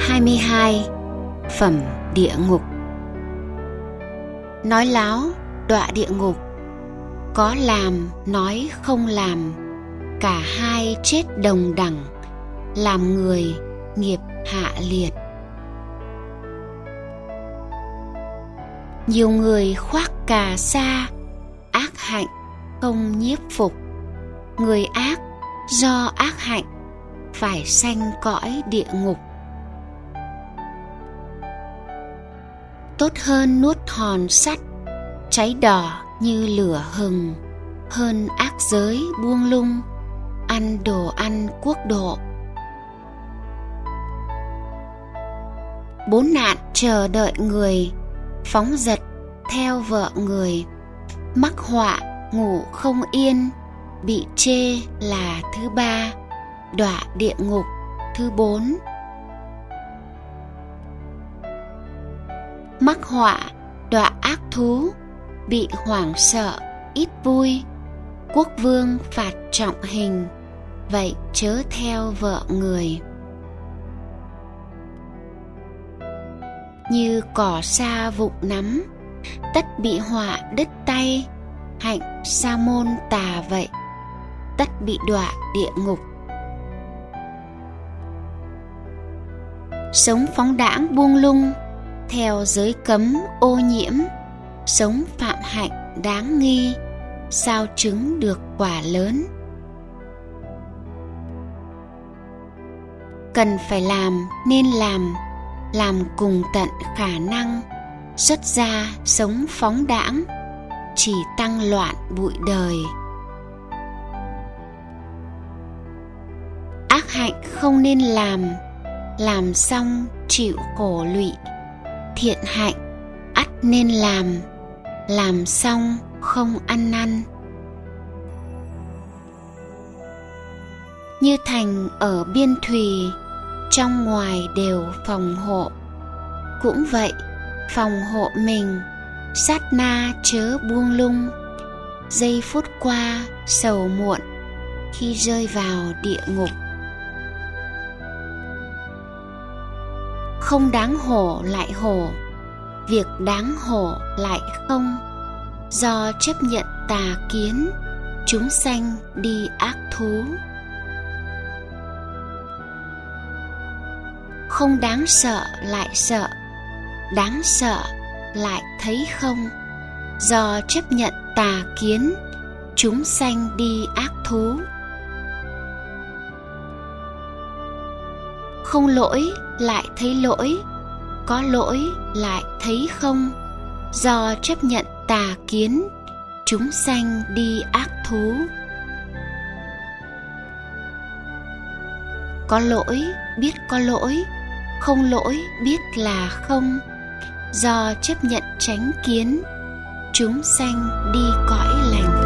22. Phẩm địa ngục. Nói láo đọa địa ngục, có làm nói không làm, cả hai chết đồng đẳng, làm người nghiệp hạ liệt. Nhiều người khoác cà sa, ác hạnh không nhiếp phục. Người ác do ác hạnh phải sanh cõi địa ngục. Tốt hơn nuốt hòn sắt cháy đỏ như lửa hừng, hơn ác giới buông lung ăn đồ ăn quốc độ. 4 nạn chờ đợi người, phóng dật theo vợ người, mắc họa ngủ không yên, bị chê là thứ 3, đọa địa ngục thứ 4. Mắc họa đọa ác thú, bị hoảng sợ ít vui, quốc vương phạt trọng hình, vậy chớ theo vợ người. Như cỏ sa vụng nắm, tất bị họa đứt tay, hạnh sa môn tà vậy, tất bị đọa địa ngục. Sống phóng đãng buông lung, theo giới cấm ô nhiễm, sống phạm hạnh đáng nghi, sao chứng được quả lớn. Cần phải làm nên làm cùng tận khả năng, xuất gia sống phóng đãng, chỉ tăng loạn bụi đời. Ác hạnh không nên làm xong chịu khổ lụy. Thiện hạnh ắt nên làm xong không ăn năn. Như thành ở biên thùy, trong ngoài đều phòng hộ. Cũng vậy, phòng hộ mình, sát na chớ buông lung, giây phút qua sầu muộn khi rơi vào địa ngục. Không đáng hổ lại hổ, việc đáng hổ lại không, do chấp nhận tà kiến, chúng sanh đi ác thú. Không đáng sợ lại sợ, đáng sợ lại thấy không, do chấp nhận tà kiến, chúng sanh đi ác thú. Không lỗi lại thấy lỗi, có lỗi lại thấy không, do chấp nhận tà kiến, chúng sanh đi ác thú. Có lỗi biết có lỗi, không lỗi biết là không, do chấp nhận chánh kiến, chúng sanh đi cõi lành.